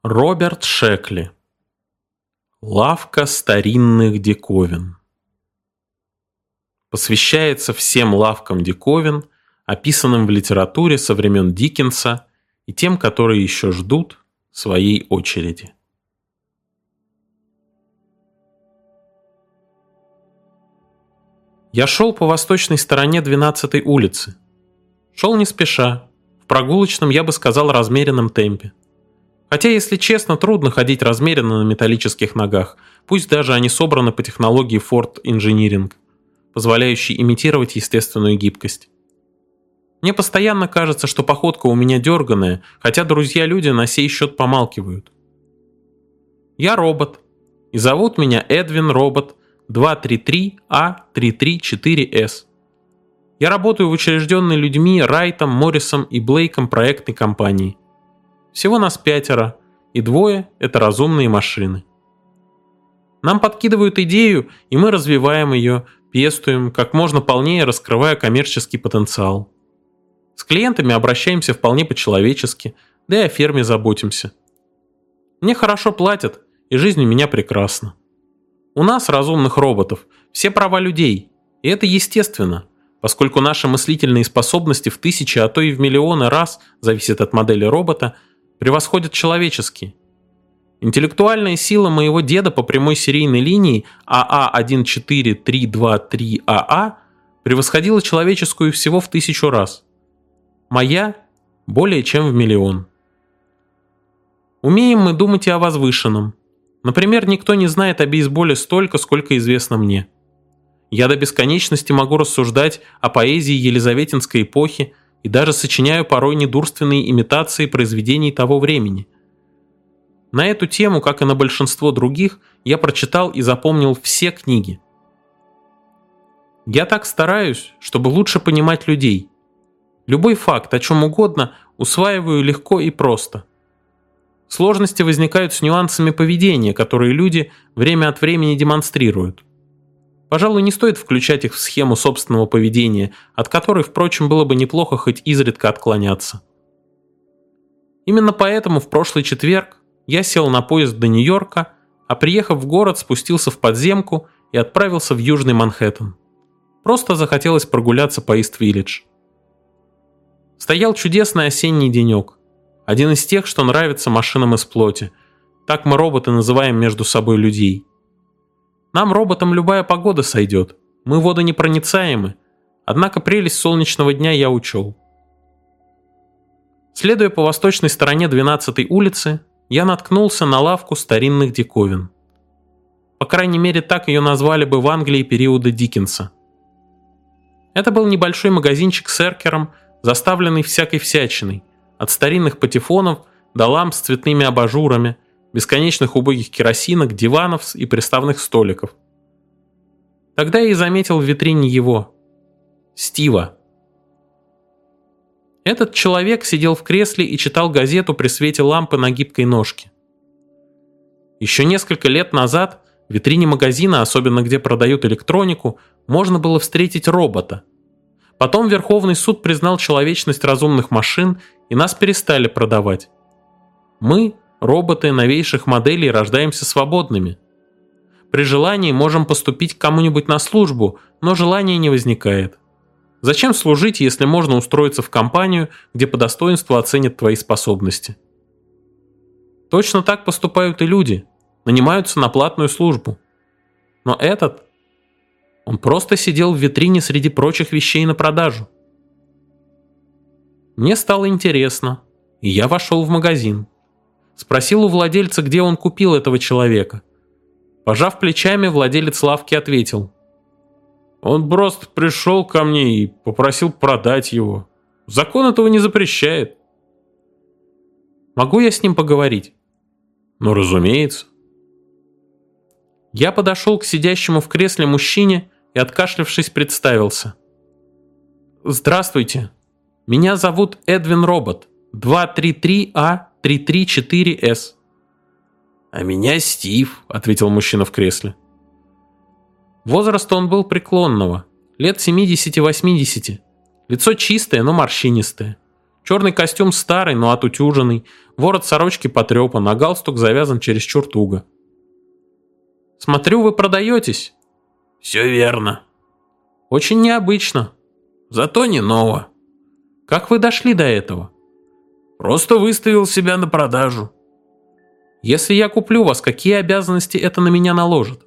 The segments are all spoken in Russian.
Роберт Шекли. Лавка старинных диковин. Посвящается всем лавкам диковин, описанным в литературе со времен Диккенса и тем, которые еще ждут своей очереди. Я шел по восточной стороне 12-й улицы. Шел не спеша, в прогулочном, я бы сказал, размеренном темпе. Хотя, если честно, трудно ходить размеренно на металлических ногах, пусть даже они собраны по технологии Ford Engineering, позволяющей имитировать естественную гибкость. Мне постоянно кажется, что походка у меня дерганая, хотя друзья-люди на сей счет помалкивают. Я робот, и зовут меня Эдвин Робот 233A334S. Я работаю в учрежденной людьми Райтом, Моррисом и Блейком проектной компании. Всего нас 5, и 2 – это разумные машины. Нам подкидывают идею, и мы развиваем ее, пестуем, как можно полнее раскрывая коммерческий потенциал. С клиентами обращаемся вполне по-человечески, да и о ферме заботимся. Мне хорошо платят, и жизнь у меня прекрасна. У нас, разумных роботов, все права людей, и это естественно, поскольку наши мыслительные способности в 1000, а то и в миллионы раз, зависит от модели робота, превосходят человеческие. Интеллектуальная сила моего деда по прямой серийной линии АА14323АА превосходила человеческую всего в 1000 раз. Моя – более чем в миллион. Умеем мы думать и о возвышенном. Например, никто не знает о бейсболе столько, сколько известно мне. Я до бесконечности могу рассуждать о поэзии елизаветинской эпохи и даже сочиняю порой недурственные имитации произведений того времени. На эту тему, как и на большинство других, я прочитал и запомнил все книги. Я так стараюсь, чтобы лучше понимать людей. Любой факт, о чем угодно, усваиваю легко и просто. Сложности возникают с нюансами поведения, которые люди время от времени демонстрируют. Пожалуй, не стоит включать их в схему собственного поведения, от которой, впрочем, было бы неплохо хоть изредка отклоняться. Именно поэтому в прошлый четверг я сел на поезд до Нью-Йорка, а приехав в город, спустился в подземку и отправился в Южный Манхэттен. Просто захотелось прогуляться по Ист-Виллидж. Стоял чудесный осенний денек. Один из тех, что нравится машинам из плоти. Так мы, роботы, называем между собой людей. Нам, роботам, любая погода сойдет. Мы водонепроницаемы. Однако прелесть солнечного дня я учел. Следуя по восточной стороне 12-й улицы, я наткнулся на лавку старинных диковин. По крайней мере, так ее назвали бы в Англии периода Диккенса. Это был небольшой магазинчик с эркером, заставленный всякой всячиной, от старинных патефонов до ламп с цветными абажурами, бесконечных убогих керосинок, диванов и приставных столиков. Тогда я и заметил в витрине его, Стива. Этот человек сидел в кресле и читал газету при свете лампы на гибкой ножке. Еще несколько лет назад в витрине магазина, особенно где продают электронику, можно было встретить робота. Потом Верховный суд признал человечность разумных машин, и нас перестали продавать. Мы, роботы новейших моделей, рождаемся свободными. При желании можем поступить к кому-нибудь на службу, но желания не возникает. Зачем служить, если можно устроиться в компанию, где по достоинству оценят твои способности? Точно так поступают и люди, нанимаются на платную службу. Но этот, он просто сидел в витрине среди прочих вещей на продажу. Мне стало интересно, и я вошел в магазин. Спросил у владельца, где он купил этого человека. Пожав плечами, владелец лавки ответил: «Он просто пришел ко мне и попросил продать его. Закон этого не запрещает». «Могу я с ним поговорить?» «Ну, разумеется». Я подошел к сидящему в кресле мужчине и, откашлявшись, представился. «Здравствуйте. Меня зовут Эдвин Робот 233A334S». «А меня Стив», — ответил мужчина в кресле. Возраста он был преклонного, лет 70-80. Лицо чистое, но морщинистое. Черный костюм старый, но отутюженный, ворот сорочки потрепан, а галстук завязан чересчур туго. «Смотрю, вы продаетесь?» «Все верно. «Очень необычно. Зато не ново. Как вы дошли до этого?» Просто выставил себя на продажу». «Если я куплю вас, какие обязанности это на меня наложит?»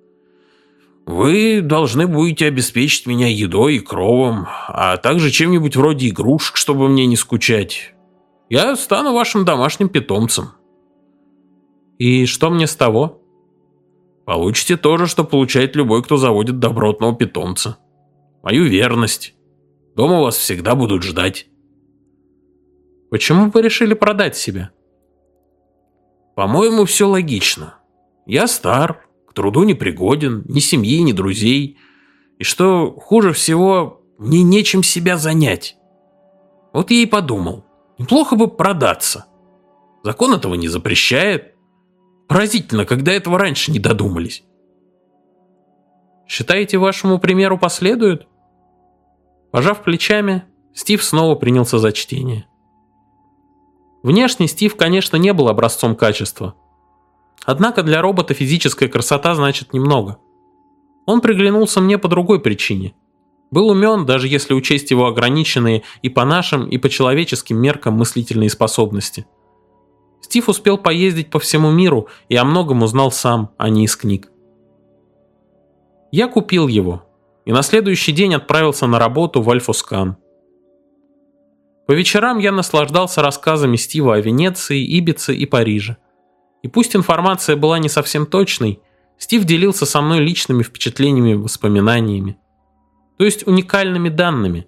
«Вы должны будете обеспечить меня едой и кровом, а также чем-нибудь вроде игрушек, чтобы мне не скучать. Я стану вашим домашним питомцем». «И что мне с того?» «Получите то же, что получает любой, кто заводит добротного питомца. Мою верность. Дома вас всегда будут ждать». «Почему вы решили продать себя?» «По-моему, все логично. Я стар, к труду не пригоден, ни семьи, ни друзей. И что хуже всего, мне нечем себя занять. Вот я и подумал, неплохо бы продаться. Закон этого не запрещает. Поразительно, когда этого раньше не додумались». «Считаете, вашему примеру последуют?» Пожав плечами, Стив снова принялся за чтение. Внешне Стив, конечно, не был образцом качества. Однако для робота физическая красота значит немного. Он приглянулся мне по другой причине. Был умен, даже если учесть его ограниченные и по нашим, и по человеческим меркам мыслительные способности. Стив успел поездить по всему миру и о многом узнал сам, а не из книг. Я купил его и на следующий день отправился на работу в Альфускан. По вечерам я наслаждался рассказами Стива о Венеции, Ибице и Париже. И пусть информация была не совсем точной, Стив делился со мной личными впечатлениями и воспоминаниями. То есть уникальными данными.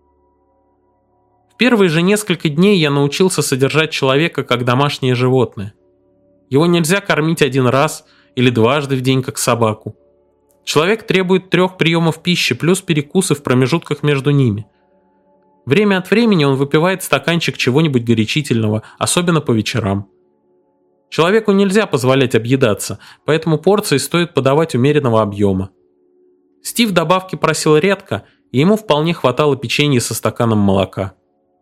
В первые же несколько дней я научился содержать человека как домашнее животное. Его нельзя кормить один раз или дважды в день, как собаку. Человек требует 3 приемов пищи плюс перекусы в промежутках между ними. Время от времени он выпивает стаканчик чего-нибудь горячительного, особенно по вечерам. Человеку нельзя позволять объедаться, поэтому порции стоит подавать умеренного объема. Стив добавки просил редко, и ему вполне хватало печенья со стаканом молока.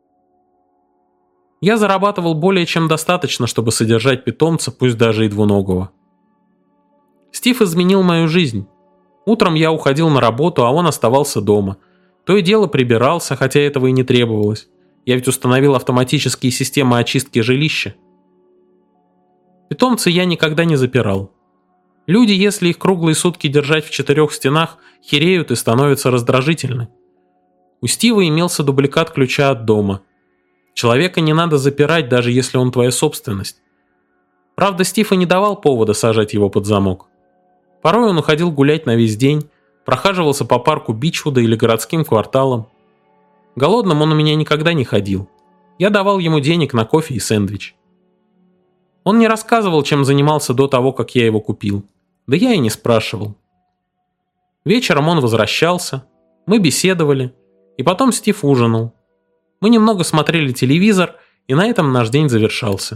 Я зарабатывал более чем достаточно, чтобы содержать питомца, пусть даже и двуногого. Стив изменил мою жизнь. Утром я уходил на работу, а он оставался дома. То и дело прибирался, хотя этого и не требовалось. Я ведь установил автоматические системы очистки жилища. Питомца я никогда не запирал. Люди, если их круглые сутки держать в 4 стенах, хереют и становятся раздражительны. У Стива имелся дубликат ключа от дома. Человека не надо запирать, даже если он твоя собственность. Правда, Стив и не давал повода сажать его под замок. Порой он уходил гулять на весь день, прохаживался по парку Бичвуда или городским кварталам. Голодным он у меня никогда не ходил. Я давал ему денег на кофе и сэндвич. Он не рассказывал, чем занимался до того, как я его купил. Да я и не спрашивал. Вечером он возвращался, мы беседовали, и потом Стив ужинал. Мы немного смотрели телевизор, и на этом наш день завершался.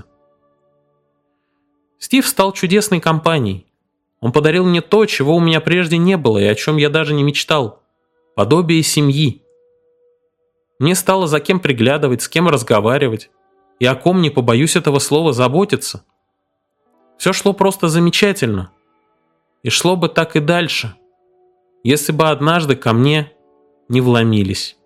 Стив стал чудесной компанией. Он подарил мне то, чего у меня прежде не было и о чем я даже не мечтал. Подобие семьи. Мне стало за кем приглядывать, с кем разговаривать. И о ком, не побоюсь этого слова, заботиться. Все шло просто замечательно. И шло бы так и дальше, если бы однажды ко мне не вломились.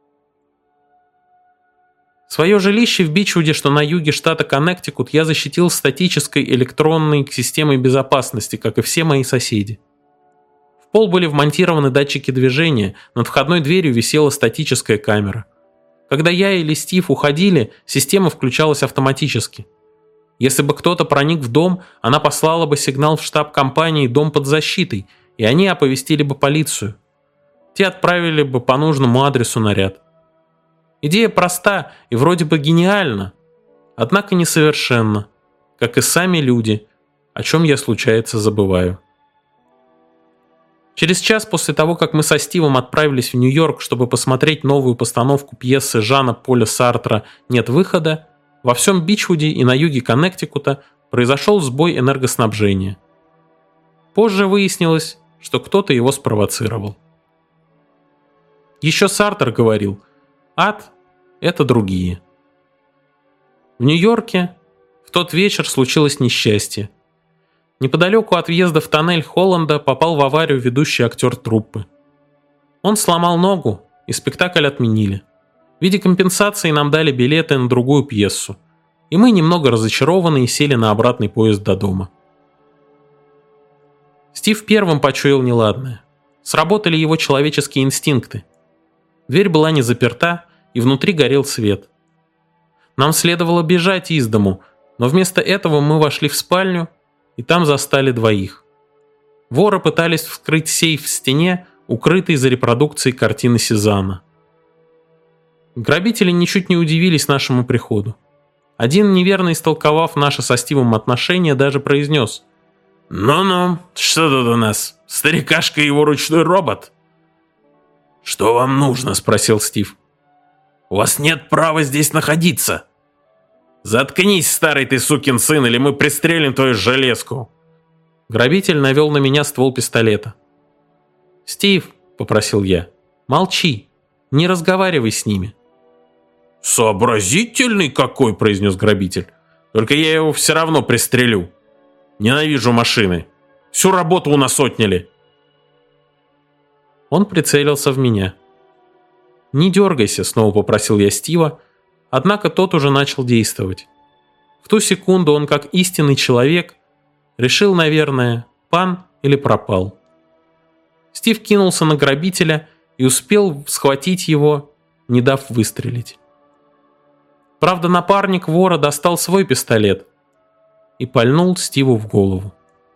Свое жилище в Бичвуде, что на юге штата Коннектикут, я защитил статической электронной системой безопасности, как и все мои соседи. В пол были вмонтированы датчики движения, над входной дверью висела статическая камера. Когда я или Стив уходили, система включалась автоматически. Если бы кто-то проник в дом, она послала бы сигнал в штаб компании «Дом под защитой», и они оповестили бы полицию. Те отправили бы по нужному адресу наряд. Идея проста и вроде бы гениальна, однако несовершенна, как и сами люди, о чем я, случается, забываю. Через час после того, как мы со Стивом отправились в Нью-Йорк, чтобы посмотреть новую постановку пьесы Жана Поля Сартра «Нет выхода», во всем Бичвуде и на юге Коннектикута произошел сбой энергоснабжения. Позже выяснилось, что кто-то его спровоцировал. Еще Сартр говорил: ад – это другие. В Нью-Йорке в тот вечер случилось несчастье. Неподалеку от въезда в тоннель Холланда попал в аварию ведущий актер труппы. Он сломал ногу, и спектакль отменили. В виде компенсации нам дали билеты на другую пьесу, и мы, немного разочарованные, сели на обратный поезд до дома. Стив первым почуял неладное. Сработали его человеческие инстинкты. Дверь была не заперта, и внутри горел свет. Нам следовало бежать из дому, но вместо этого мы вошли в спальню, и там застали двоих. Воры пытались вскрыть сейф в стене, укрытый за репродукцией картины Сезанна. Грабители ничуть не удивились нашему приходу. Один, неверно истолковав наши со Стивом отношения, даже произнес: «Ну-ну, что тут у нас? Старикашка и его ручной робот?» «Что вам нужно?» – спросил Стив. «У вас нет права здесь находиться». «Заткнись, старый ты сукин сын, или мы пристрелим твою железку!» Грабитель навел на меня ствол пистолета. «Стив», – попросил я, – «молчи, не разговаривай с ними». «Сообразительный какой!» – произнес грабитель. «Только я его все равно пристрелю. Ненавижу машины. Всю работу у нас отняли». Он прицелился в меня. «Не дергайся», – снова попросил я Стива, однако тот уже начал действовать. В ту секунду он, как истинный человек, решил, наверное, пан или пропал. Стив кинулся на грабителя и успел схватить его, не дав выстрелить. Правда, напарник вора достал свой пистолет и пальнул Стиву в голову.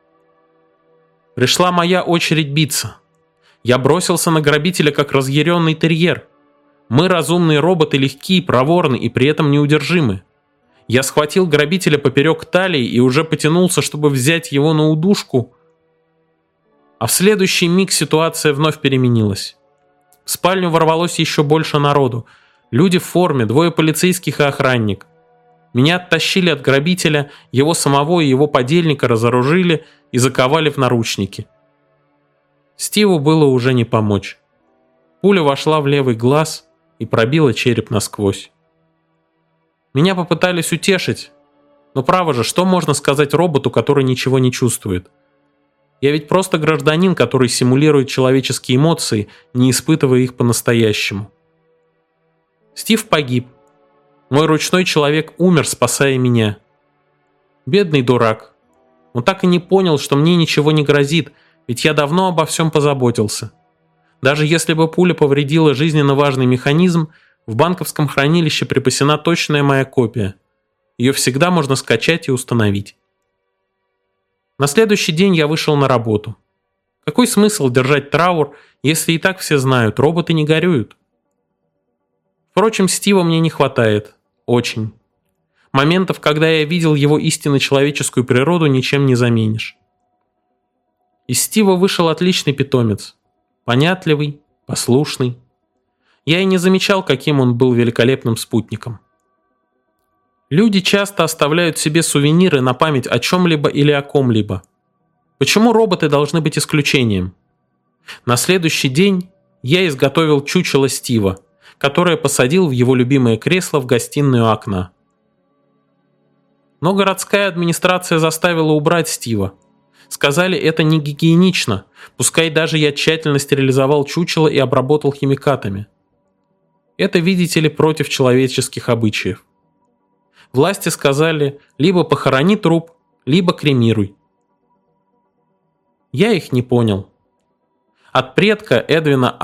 Пришла моя очередь биться. Я бросился на грабителя, как разъяренный терьер. Мы, разумные роботы, легкие, проворны и при этом неудержимы. Я схватил грабителя поперек талии и уже потянулся, чтобы взять его на удушку, а в следующий миг ситуация вновь переменилась. В спальню ворвалось еще больше народу. Люди в форме, двое полицейских и охранник. Меня оттащили от грабителя, его самого и его подельника разоружили и заковали в наручники. Стиву было уже не помочь. Пуля вошла в левый глаз и пробила череп насквозь. Меня попытались утешить, но право же, что можно сказать роботу, который ничего не чувствует? Я ведь просто гражданин, который симулирует человеческие эмоции, не испытывая их по-настоящему. Стив погиб. Мой ручной человек умер, спасая меня. Бедный дурак. Он так и не понял, что мне ничего не грозит, ведь я давно обо всем позаботился. Даже если бы пуля повредила жизненно важный механизм, в банковском хранилище припасена точная моя копия. Ее всегда можно скачать и установить. На следующий день я вышел на работу. Какой смысл держать траур, если и так все знают, роботы не горюют? Впрочем, Стива мне не хватает. Очень. Моментов, когда я видел его истинно человеческую природу, ничем не заменишь. Из Стива вышел отличный питомец. Понятливый, послушный. Я и не замечал, каким он был великолепным спутником. Люди часто оставляют себе сувениры на память о чем-либо или о ком-либо. Почему роботы должны быть исключением? На следующий день я изготовил чучело Стива, которое посадил в его любимое кресло в гостиную окна. Но городская администрация заставила убрать Стива. Сказали, это не гигиенично, пускай даже я тщательно стерилизовал чучело и обработал химикатами. Это, видите ли, против человеческих обычаев. Власти сказали, либо похорони труп, либо кремируй. Я их не понял. От предка Эдвина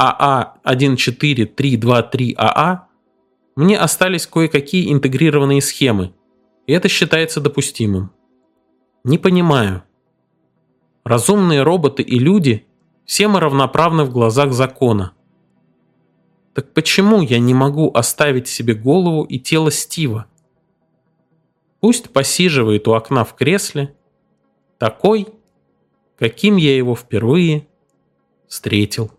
АА14323АА мне остались кое-какие интегрированные схемы, и это считается допустимым. Не понимаю. Разумные роботы и люди, все мы равноправны в глазах закона. Так почему я не могу оставить себе голову и тело Стива? Пусть посиживает у окна в кресле, такой, каким я его впервые встретил.